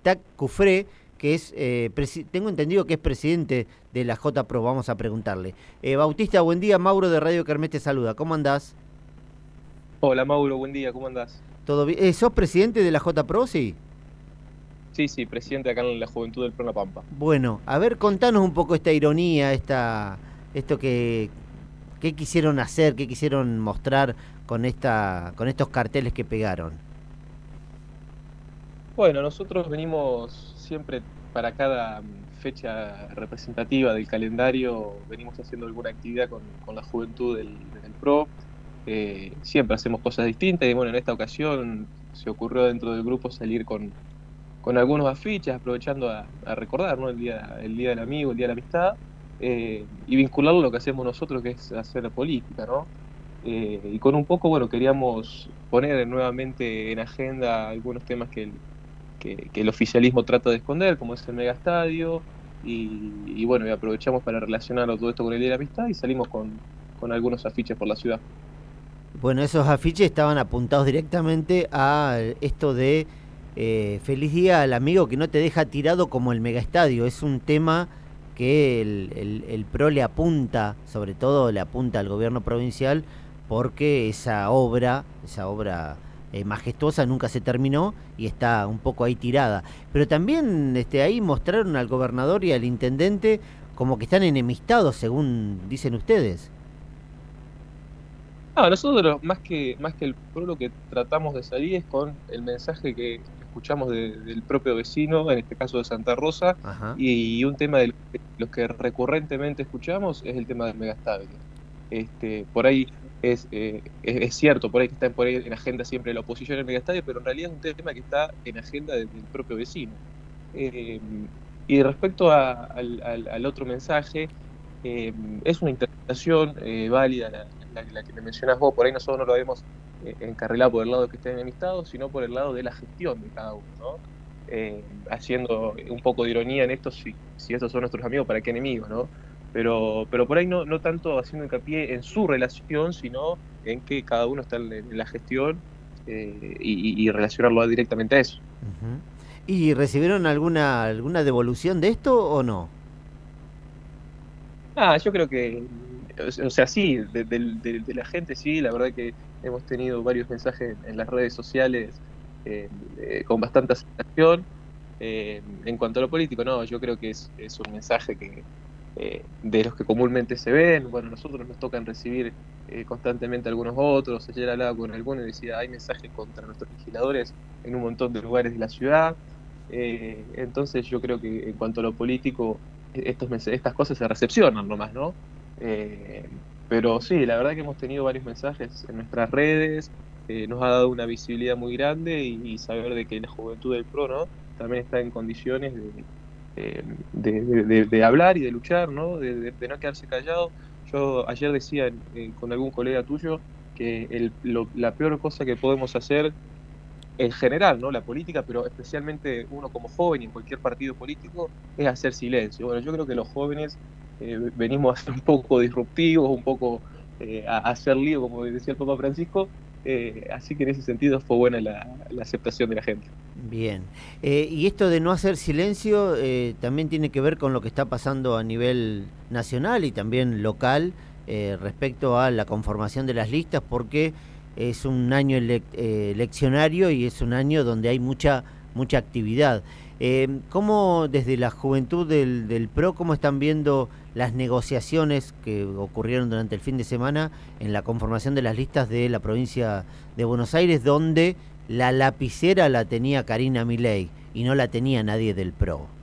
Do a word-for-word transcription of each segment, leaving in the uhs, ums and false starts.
está Cufré, que es, eh, tengo entendido que es presidente de la J P R O, vamos a preguntarle. Eh, Bautista, buen día, Mauro de Radio Kermés te saluda, ¿cómo andás? Hola Mauro, buen día, ¿cómo andás? ¿Todo bien? Eh, ¿Sos presidente de la J P R O, sí? Sí, sí, presidente acá en la Juventud del Pro La Pampa. Bueno, a ver, contanos un poco esta ironía, esta, esto que, qué quisieron hacer, qué quisieron mostrar con, esta, con estos carteles que pegaron. Bueno, nosotros venimos siempre para cada fecha representativa del calendario, venimos haciendo alguna actividad con, con la juventud del, del Pro. Eh, siempre hacemos cosas distintas y bueno, en esta ocasión se ocurrió dentro del grupo salir con, con algunos afiches, aprovechando a, a recordar, ¿no? el, día, el Día del Amigo, el Día de la Amistad, eh, y vincularlo a lo que hacemos nosotros, que es hacer política, ¿no? Eh, y con un poco, bueno, queríamos poner nuevamente en agenda algunos temas que el, que, que el oficialismo trata de esconder, como es el megastadio, y, y bueno, y aprovechamos para relacionarlo todo esto con el Día de la Amistad y salimos con, con algunos afiches por la ciudad. Bueno, esos afiches estaban apuntados directamente a esto de eh, feliz día al amigo que no te deja tirado como el megaestadio. Es un tema que el, el, el P R O le apunta, sobre todo le apunta al gobierno provincial, porque esa obra, esa obra eh, majestuosa nunca se terminó y está un poco ahí tirada. Pero también este, ahí mostraron al gobernador y al intendente como que están enemistados, según dicen ustedes. Ah, nosotros más que, más que el pro lo que tratamos de salir es con el mensaje que escuchamos de, del propio vecino, en este caso de Santa Rosa, Ajá. y, y un tema de los que recurrentemente escuchamos es el tema del megastadio. Este, por ahí es, eh, es, es cierto, por ahí que está por ahí en agenda siempre la oposición al megastadio, pero en realidad es un tema que está en agenda del, del propio vecino. Eh, y respecto a, al, al, al otro mensaje, eh, es una interpretación eh, válida la, la, la que me mencionas vos. Por ahí nosotros no lo habíamos eh, encarrilado por el lado que estén enemistados, sino por el lado de la gestión de cada uno, ¿no? Eh, haciendo un poco de ironía en esto, si, si estos son nuestros amigos, ¿para qué enemigos, no? Pero, pero por ahí no, no tanto haciendo hincapié en su relación, sino en que cada uno está en, en la gestión eh, y, y relacionarlo directamente a eso. Uh-huh. ¿Y recibieron alguna alguna devolución de esto o no? Ah, yo creo que, o sea, sí, de, de, de, de la gente sí, la verdad que hemos tenido varios mensajes en las redes sociales eh, eh, con bastante aceptación. Eh, en cuanto a lo político, no, yo creo que es, es un mensaje que eh, de los que comúnmente se ven. Bueno, nosotros nos tocan recibir eh, constantemente algunos otros. Ayer hablaba con alguno y decía, hay mensajes contra nuestros legisladores en un montón de lugares de la ciudad. Eh, entonces yo creo que en cuanto a lo político, estos, estas cosas se recepcionan nomás, ¿no? Eh, pero sí, la verdad que hemos tenido varios mensajes en nuestras redes, eh, nos ha dado una visibilidad muy grande y, y saber de que la juventud del Pro, ¿no? También está en condiciones de, eh, de, de, de hablar y de luchar, ¿no? De, de, de no quedarse callado. Yo ayer decía eh, con algún colega tuyo que el, lo, la peor cosa que podemos hacer en general, ¿no? La política, pero especialmente uno como joven y en cualquier partido político, es hacer silencio. Bueno, yo creo que los jóvenes eh, venimos a ser un poco disruptivos, un poco eh, a, a hacer lío, como decía el Papa Francisco, eh, así que en ese sentido fue buena la, la aceptación de la gente. Bien. Eh, y esto de no hacer silencio eh, también tiene que ver con lo que está pasando a nivel nacional y también local eh, respecto a la conformación de las listas, porque es un año ele eh, eleccionario y es un año donde hay mucha mucha actividad. Eh, ¿Cómo desde la juventud del, del P R O, cómo están viendo las negociaciones que ocurrieron durante el fin de semana en la conformación de las listas de la provincia de Buenos Aires, donde la lapicera la tenía Karina Milei y no la tenía nadie del P R O?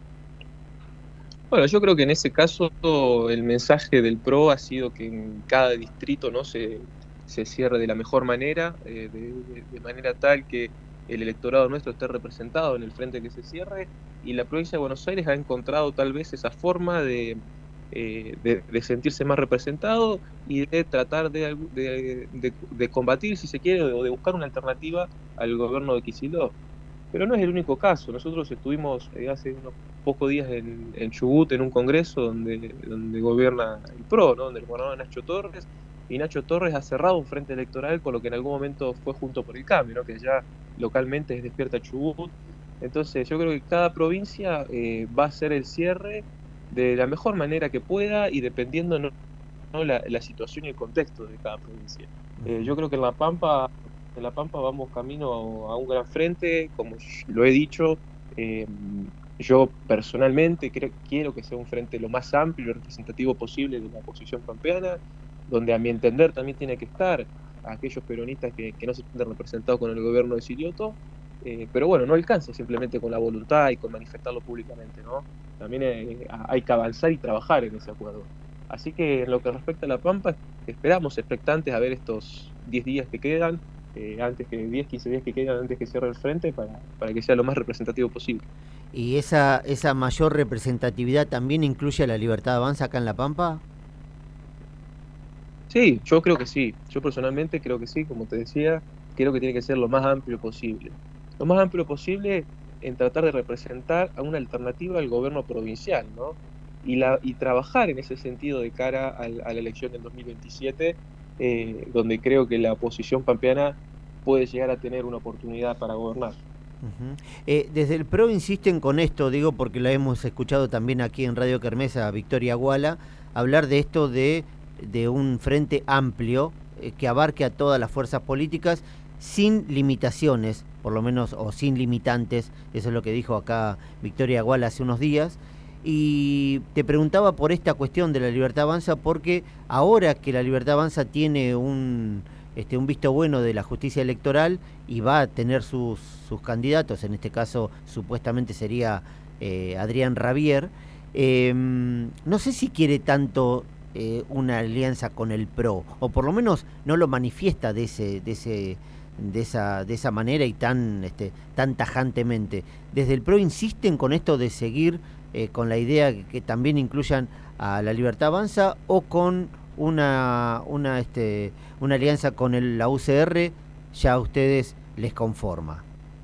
Bueno, yo creo que en ese caso el mensaje del Pro ha sido que en cada distrito, ¿no? se, se cierre de la mejor manera, eh, de, de, de manera tal que el electorado nuestro esté representado en el frente que se cierre, y la provincia de Buenos Aires ha encontrado tal vez esa forma de, eh, de, de sentirse más representado y de tratar de, de, de, de combatir, si se quiere, o de buscar una alternativa al gobierno de Kicillof. Pero no es el único caso. Nosotros estuvimos eh, hace unos pocos días en, en Chubut, en un congreso donde, donde gobierna el P R O, ¿no? Donde gobernaba Nacho Torres, y Nacho Torres ha cerrado un frente electoral con lo que en algún momento fue Junto por el Cambio, ¿no? Que ya localmente es Despierta Chubut, Entonces yo creo que cada provincia eh, va a hacer el cierre de la mejor manera que pueda y dependiendo, ¿no? ¿no? La, la situación y el contexto de cada provincia. Eh, yo creo que en La Pampa, en La Pampa vamos camino a, a un gran frente, como lo he dicho. eh, yo personalmente creo, quiero que sea un frente lo más amplio y representativo posible de la oposición pampeana, donde a mi entender también tiene que estar aquellos peronistas que, que no se sienten representados con el gobierno de Silioto. Eh, pero bueno, no alcanza simplemente con la voluntad y con manifestarlo públicamente, ¿no? También eh, hay que avanzar y trabajar en ese acuerdo. Así que en lo que respecta a La Pampa, esperamos expectantes a ver estos diez días que quedan, eh, antes que diez, quince días que quedan antes que cierre el frente, para, para que sea lo más representativo posible. ¿Y esa, esa mayor representatividad también incluye a la Libertad Avanza acá en La Pampa? Sí, yo creo que sí. Yo personalmente creo que sí, como te decía, creo que tiene que ser lo más amplio posible. Lo más amplio posible en tratar de representar a una alternativa al gobierno provincial, ¿no? Y, la, y trabajar en ese sentido de cara al, a la elección del dos mil veintisiete, eh, donde creo que la oposición pampeana puede llegar a tener una oportunidad para gobernar. Uh-huh. eh, desde el P R O insisten con esto, digo, porque la hemos escuchado también aquí en Radio Kermés a Victoria Guala, hablar de esto de, de un frente amplio eh, que abarque a todas las fuerzas políticas sin limitaciones, por lo menos, o sin limitantes. Eso es lo que dijo acá Victoria Guala hace unos días. Y te preguntaba por esta cuestión de la Libertad Avanza, porque ahora que la Libertad Avanza tiene un... Este, un visto bueno de la justicia electoral y va a tener sus, sus candidatos, en este caso supuestamente sería eh, Adrián Rabier. Eh, no sé si quiere tanto eh, una alianza con el P R O, o por lo menos no lo manifiesta de ese, de ese, de esa, de esa manera y tan, este, tan tajantemente. Desde el P R O insisten con esto de seguir eh, con la idea que, que también incluyan a la Libertad Avanza, o con una una este una alianza con el, la U C R ya a ustedes les conforma.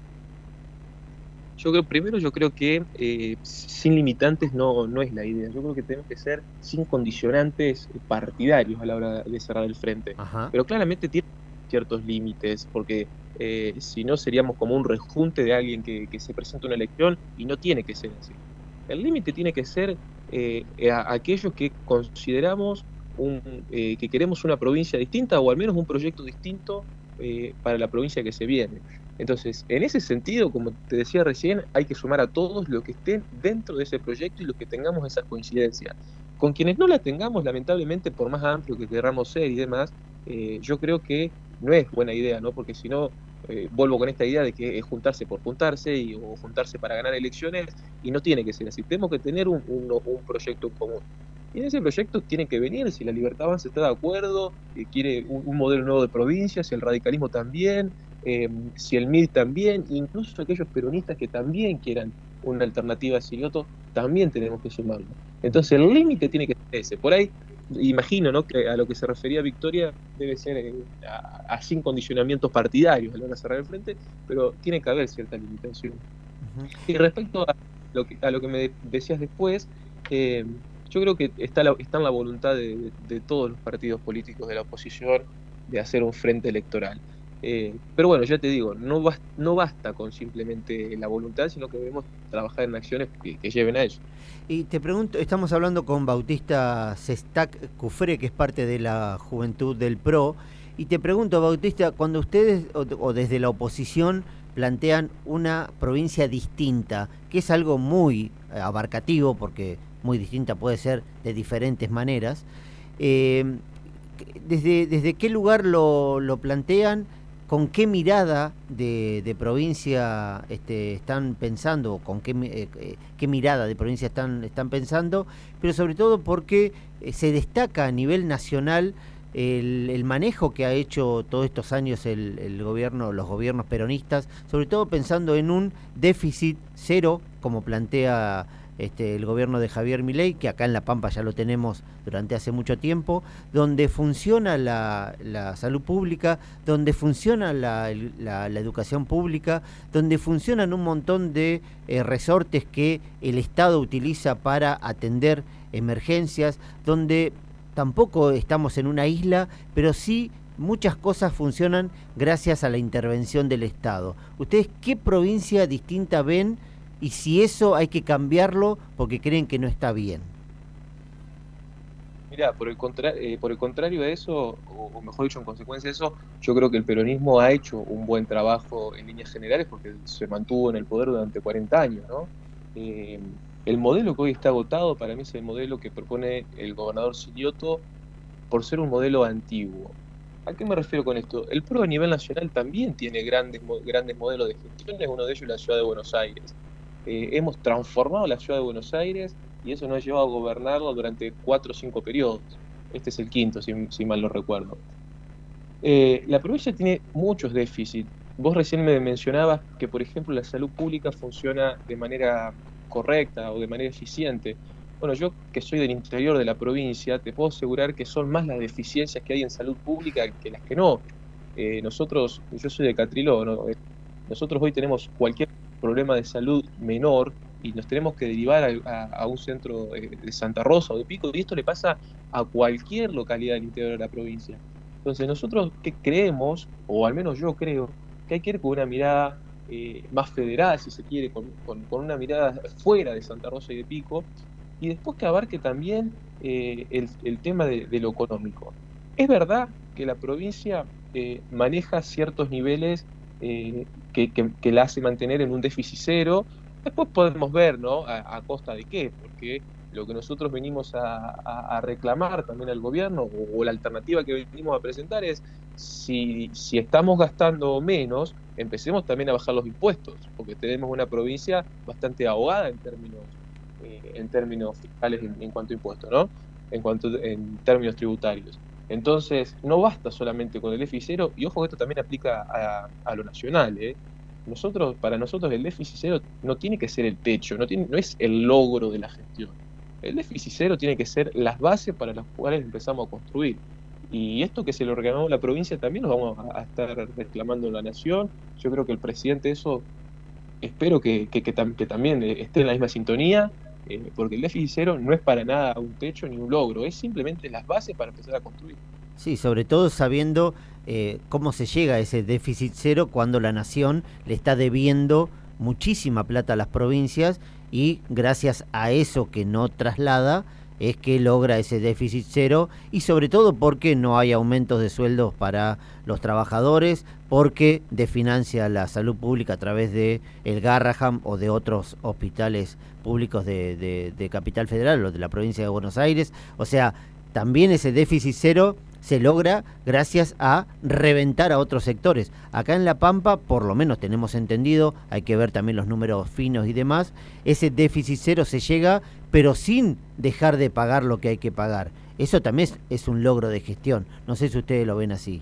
Yo creo, primero yo creo que eh, sin limitantes no, no es la idea. Yo creo que tenemos que ser sin condicionantes partidarios a la hora de cerrar el frente. Ajá. Pero claramente tiene ciertos límites, porque eh, si no seríamos como un rejunte de alguien que, que se presenta a una elección, y no tiene que ser así. El límite tiene que ser eh, a, aquellos que consideramos un, eh, que queremos una provincia distinta, o al menos un proyecto distinto eh, para la provincia que se viene. Entonces, en ese sentido, como te decía recién, hay que sumar a todos los que estén dentro de ese proyecto y los que tengamos esa coincidencia. Con quienes no la tengamos, lamentablemente, por más amplio que queramos ser y demás, eh, yo creo que no es buena idea, ¿no? Porque si no, eh, vuelvo con esta idea de que es juntarse por juntarse y, o juntarse para ganar elecciones, y no tiene que ser así. Tenemos que tener un, un, un proyecto común. Y en ese proyecto tiene que venir, si la Libertad Avanza está de acuerdo, eh, quiere un, un modelo nuevo de provincia, si el radicalismo también, eh, si el M I D también, incluso aquellos peronistas que también quieran una alternativa a Silioto, también tenemos que sumarlo. Entonces el límite tiene que ser ese. Por ahí, imagino, ¿no?, que a lo que se refería Victoria debe ser eh, a, a sin condicionamientos partidarios a la hora de cerrar el frente, pero tiene que haber cierta limitación. Uh-huh. Y respecto a lo que, a lo que me decías después, eh, yo creo que está, la, está en la voluntad de, de, de todos los partidos políticos de la oposición de hacer un frente electoral. Eh, pero bueno, ya te digo, no, bast, no basta con simplemente la voluntad, sino que debemos trabajar en acciones que, que lleven a ello. Y te pregunto, estamos hablando con Bautista Sestac Cufré, que es parte de la juventud del P R O, y te pregunto, Bautista, cuando ustedes o, o desde la oposición plantean una provincia distinta, que es algo muy abarcativo, porque muy distinta puede ser de diferentes maneras, eh, ¿desde, desde qué lugar lo, lo plantean? ¿Con qué mirada de, de provincia este, están pensando? ¿Con qué, eh, qué mirada de provincia están, están pensando? Pero sobre todo porque se destaca a nivel nacional el, el manejo que ha hecho todos estos años el, el gobierno, los gobiernos peronistas, sobre todo pensando en un déficit cero, como plantea Este, el gobierno de Javier Milei, que acá en La Pampa ya lo tenemos durante hace mucho tiempo, donde funciona la, la salud pública, donde funciona la, la, la educación pública, donde funcionan un montón de eh, resortes que el Estado utiliza para atender emergencias, donde tampoco estamos en una isla, pero sí muchas cosas funcionan gracias a la intervención del Estado. ¿Ustedes qué provincia distinta ven y si eso hay que cambiarlo porque creen que no está bien? Mira, por el contra eh, por el contrario de eso, o, o mejor dicho, en consecuencia de eso, yo creo que el peronismo ha hecho un buen trabajo en líneas generales porque se mantuvo en el poder durante cuarenta años, ¿no? Eh, el modelo que hoy está agotado para mí es el modelo que propone el gobernador Silioto por ser un modelo antiguo. ¿A qué me refiero con esto? El PRO a nivel nacional también tiene grandes, grandes modelos de gestión, uno de ellos es la ciudad de Buenos Aires. Eh, hemos transformado la ciudad de Buenos Aires y eso nos ha llevado a gobernarlo durante cuatro o cinco periodos. Este es el quinto, si, si mal no recuerdo. Eh, la provincia tiene muchos déficits. Vos recién me mencionabas que, por ejemplo, la salud pública funciona de manera correcta o de manera eficiente. Bueno, yo que soy del interior de la provincia, te puedo asegurar que son más las deficiencias que hay en salud pública que las que no. Eh, nosotros, yo soy de Catriló, ¿no? Nosotros hoy tenemos cualquier problema de salud menor y nos tenemos que derivar a, a, a un centro de Santa Rosa o de Pico, y esto le pasa a cualquier localidad del interior de la provincia. Entonces nosotros que creemos, o al menos yo creo, que hay que ir con una mirada eh, más federal, si se quiere, con, con, con una mirada fuera de Santa Rosa y de Pico, y después que abarque también eh, el, el tema de, de lo económico. Es verdad que la provincia eh, maneja ciertos niveles eh, que, que, que la hace mantener en un déficit cero. Después podemos ver, ¿no? A, a costa de qué, porque lo que nosotros venimos a, a, a reclamar también al gobierno, o, o la alternativa que venimos a presentar es, si, si estamos gastando menos, empecemos también a bajar los impuestos, porque tenemos una provincia bastante ahogada en términos Eh, en términos fiscales en, en cuanto a impuestos, ¿no? En cuanto en términos tributarios. Entonces, no basta solamente con el déficit cero, y ojo que esto también aplica a, a lo nacional, ¿eh? Nosotros, para nosotros el déficit cero no tiene que ser el techo, no, tiene, no es el logro de la gestión. El déficit cero tiene que ser las bases para las cuales empezamos a construir. Y esto que se lo reclamamos a la provincia también lo vamos a, a estar reclamando en la nación. Yo creo que el presidente eso, espero que, que, que, tam, que también esté en la misma sintonía. Eh, porque el déficit cero no es para nada un techo ni un logro, es simplemente las bases para empezar a construir. Sí, sobre todo sabiendo eh, cómo se llega a ese déficit cero cuando la nación le está debiendo muchísima plata a las provincias y gracias a eso que no traslada es que logra ese déficit cero, y sobre todo porque no hay aumentos de sueldos para los trabajadores, porque desfinancia la salud pública a través de el Garrahan o de otros hospitales públicos de, de, de Capital Federal o de la provincia de Buenos Aires. O sea, también ese déficit cero se logra gracias a reventar a otros sectores. Acá en La Pampa, por lo menos tenemos entendido, hay que ver también los números finos y demás, ese déficit cero se llega, pero sin dejar de pagar lo que hay que pagar. Eso también es, es un logro de gestión. No sé si ustedes lo ven así.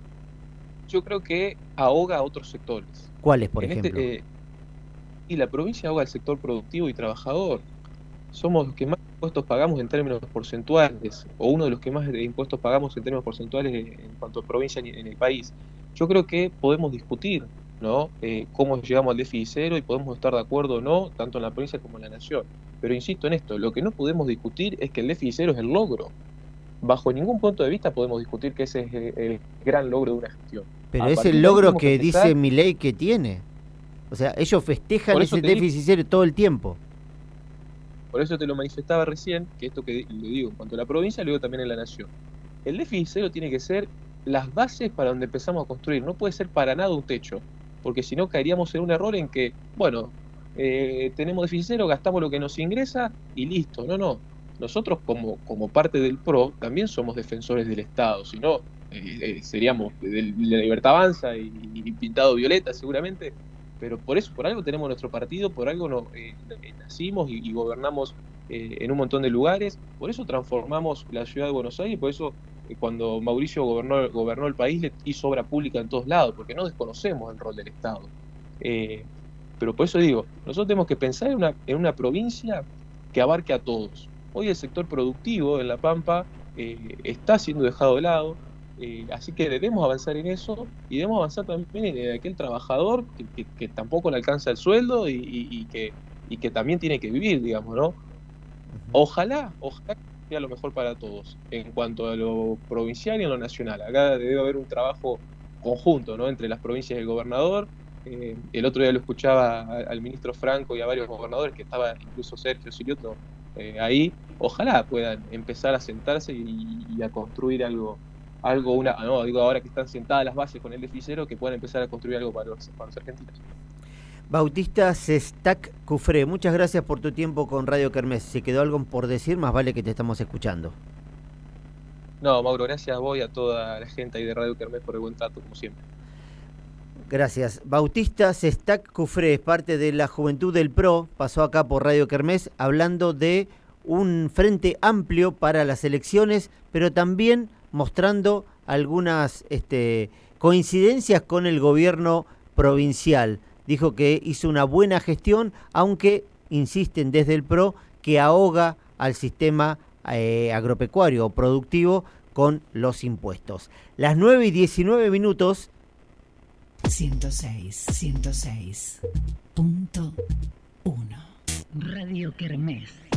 Yo creo que ahoga a otros sectores. ¿Cuáles, por en ejemplo? Este, eh, y la provincia ahoga al sector productivo y trabajador. Somos los que más impuestos pagamos en términos porcentuales, o uno de los que más impuestos pagamos en términos porcentuales en cuanto a provincia en el país. Yo creo que podemos discutir, ¿no? Eh, cómo llegamos al déficit cero y podemos estar de acuerdo o no, tanto en la provincia como en la nación. Pero insisto en esto, lo que no podemos discutir es que el déficit cero es el logro. Bajo ningún punto de vista podemos discutir que ese es el, el gran logro de una gestión. Pero es el logro que empezar... dice Milei que tiene. O sea, ellos festejan ese déficit cero todo el tiempo. Por eso te lo manifestaba recién, que esto que le digo en cuanto a la provincia, lo digo también en la nación. El déficit cero tiene que ser las bases para donde empezamos a construir, no puede ser para nada un techo, porque si no caeríamos en un error en que, bueno, eh, tenemos déficit cero, gastamos lo que nos ingresa y listo. No, no. Nosotros como, como parte del PRO también somos defensores del Estado, si no, eh, eh, seríamos de, de la Libertad Avanza y, y pintado violeta seguramente. Pero por eso, por algo tenemos nuestro partido, por algo no, eh, nacimos y, y gobernamos eh, en un montón de lugares, por eso transformamos la ciudad de Buenos Aires, por eso eh, cuando Mauricio gobernó, gobernó el país le hizo obra pública en todos lados, porque no desconocemos el rol del Estado. Eh, pero por eso digo, nosotros tenemos que pensar en una, en una provincia que abarque a todos. Hoy el sector productivo en La Pampa eh, está siendo dejado de lado. Eh, así que debemos avanzar en eso y debemos avanzar también en aquel trabajador que, que, que tampoco le alcanza el sueldo y, y, y, que, y que también tiene que vivir, digamos, ¿no? Ojalá, ojalá sea lo mejor para todos, en cuanto a lo provincial y en lo nacional. Acá debe haber un trabajo conjunto, ¿no?, entre las provincias y el gobernador. Eh, el otro día lo escuchaba a, al ministro Franco y a varios gobernadores, que estaba incluso Sergio Silioto eh, ahí. Ojalá puedan empezar a sentarse y, y a construir algo, algo una, no, digo, ahora que están sentadas las bases con el déficit, que puedan empezar a construir algo para los, para los argentinos. Bautista Sestac Cufré, muchas gracias por tu tiempo con Radio Kermés. Si quedó algo por decir, más vale que te estamos escuchando. No, Mauro, gracias a vos y a toda la gente ahí de Radio Kermés por el buen trato, como siempre. Gracias. Bautista Sestac Cufré es parte de la Juventud del P R O, pasó acá por Radio Kermés hablando de un frente amplio para las elecciones, pero también mostrando algunas este, coincidencias con el gobierno provincial. Dijo que hizo una buena gestión, aunque insisten desde el P R O que ahoga al sistema eh, agropecuario o productivo con los impuestos. Las nueve y diecinueve minutos. ciento seis, ciento seis punto uno Radio Kermés.